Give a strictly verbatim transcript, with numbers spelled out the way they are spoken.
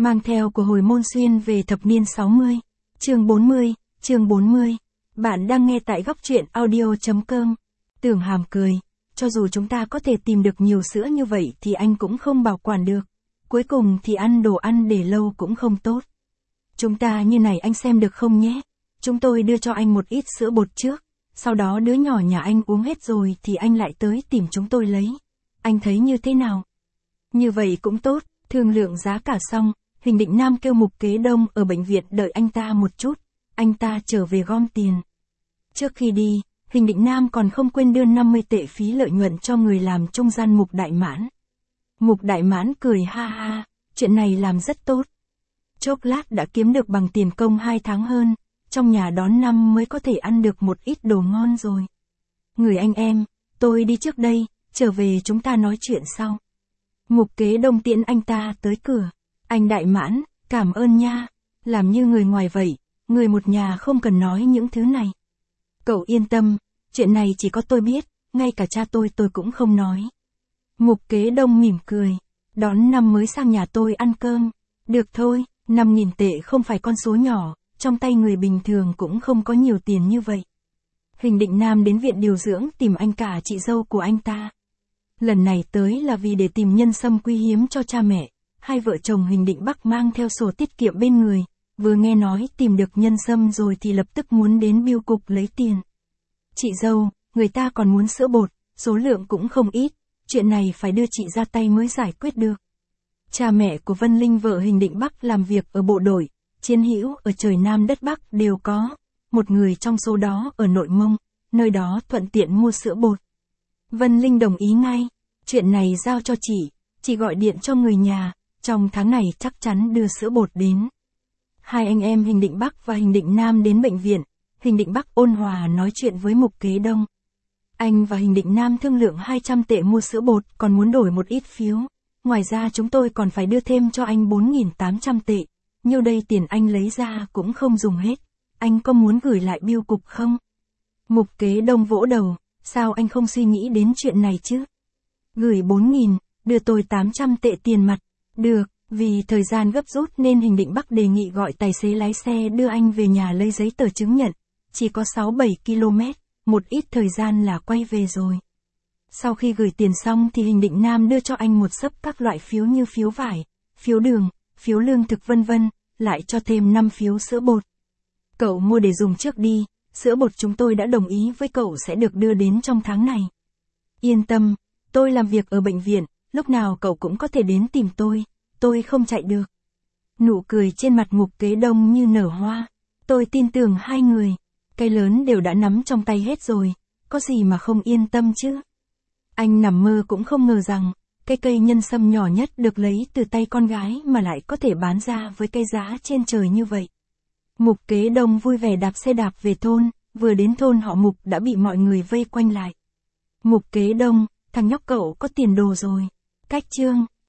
Mang theo của hồi môn xuyên về thập niên sáu mươi. Chương bốn mươi, chương bốn mươi. Bạn đang nghe tại góc truyện audio chấm com. Tưởng Hàm cười, cho dù chúng ta có thể tìm được nhiều sữa như vậy thì anh cũng không bảo quản được. Cuối cùng thì ăn đồ ăn để lâu cũng không tốt. Chúng ta như này anh xem được không nhé? Chúng tôi đưa cho anh một ít sữa bột trước, sau đó đứa nhỏ nhà anh uống hết rồi thì anh lại tới tìm chúng tôi lấy. Anh thấy như thế nào? Như vậy cũng tốt. Thương lượng giá cả xong, Huỳnh Định Nam kêu Mục Kế Đông ở bệnh viện đợi anh ta một chút, anh ta trở về gom tiền. Trước khi đi, Huỳnh Định Nam còn không quên đưa năm mươi tệ phí lợi nhuận cho người làm trung gian Mục Đại Mãn. Mục Đại Mãn cười ha ha, chuyện này làm rất tốt. Chốc lát đã kiếm được bằng tiền công hai tháng hơn, trong nhà đón năm mới có thể ăn được một ít đồ ngon rồi. Người anh em, tôi đi trước đây, trở về chúng ta nói chuyện sau. Mục Kế Đông tiễn anh ta tới cửa. Anh Đại Mãn, cảm ơn nha. Làm như người ngoài vậy, người một nhà không cần nói những thứ này. Cậu yên tâm, chuyện này chỉ có tôi biết, ngay cả cha tôi tôi cũng không nói. Mục Kế Đông mỉm cười, đón năm mới sang nhà tôi ăn cơm. Được thôi, năm nghìn tệ không phải con số nhỏ, trong tay người bình thường cũng không có nhiều tiền như vậy. Huỳnh Định Nam đến viện điều dưỡng tìm anh cả chị dâu của anh ta. Lần này tới là vì để tìm nhân sâm quý hiếm cho cha mẹ. Hai vợ chồng Huỳnh Định Bắc mang theo sổ tiết kiệm bên người, vừa nghe nói tìm được nhân sâm rồi thì lập tức muốn đến bưu cục lấy tiền. Chị dâu, người ta còn muốn sữa bột, số lượng cũng không ít, chuyện này phải đưa chị ra tay mới giải quyết được. Cha mẹ của Vân Linh vợ Huỳnh Định Bắc làm việc ở bộ đội, chiến hữu ở trời Nam đất Bắc đều có, một người trong số đó ở Nội Mông, nơi đó thuận tiện mua sữa bột. Vân Linh đồng ý ngay, chuyện này giao cho chị, chị gọi điện cho người nhà, trong tháng này chắc chắn đưa sữa bột đến. Hai anh em Huỳnh Định Bắc và Huỳnh Định Nam đến bệnh viện, Huỳnh Định Bắc ôn hòa nói chuyện với Mục Kế Đông. Anh và Huỳnh Định Nam thương lượng hai trăm tệ mua sữa bột, còn muốn đổi một ít phiếu. Ngoài ra chúng tôi còn phải đưa thêm cho anh bốn nghìn tám trăm tệ, nhiêu đây tiền anh lấy ra cũng không dùng hết. Anh có muốn gửi lại bưu cục không? Mục Kế Đông vỗ đầu, sao anh không suy nghĩ đến chuyện này chứ? Gửi bốn nghìn, đưa tôi tám trăm tệ tiền mặt. Được, vì thời gian gấp rút nên Huỳnh Định Bắc đề nghị gọi tài xế lái xe đưa anh về nhà lấy giấy tờ chứng nhận. Chỉ có sáu bảy ki lô mét, một ít thời gian là quay về rồi. Sau khi gửi tiền xong thì Huỳnh Định Nam đưa cho anh một xấp các loại phiếu như phiếu vải, phiếu đường, phiếu lương thực vân vân, lại cho thêm năm phiếu sữa bột. Cậu mua để dùng trước đi, sữa bột chúng tôi đã đồng ý với cậu sẽ được đưa đến trong tháng này. Yên tâm, tôi làm việc ở bệnh viện, lúc nào cậu cũng có thể đến tìm tôi, tôi không chạy được. Nụ cười trên mặt Mục Kế Đông như nở hoa. Tôi tin tưởng hai người, cây lớn đều đã nắm trong tay hết rồi, có gì mà không yên tâm chứ. Anh nằm mơ cũng không ngờ rằng, cái cây nhân sâm nhỏ nhất được lấy từ tay con gái mà lại có thể bán ra với cây giá trên trời như vậy. Mục Kế Đông vui vẻ đạp xe đạp về thôn, vừa đến thôn họ Mục đã bị mọi người vây quanh lại. Mục Kế Đông, thằng nhóc cậu có tiền đồ rồi. Cách chương,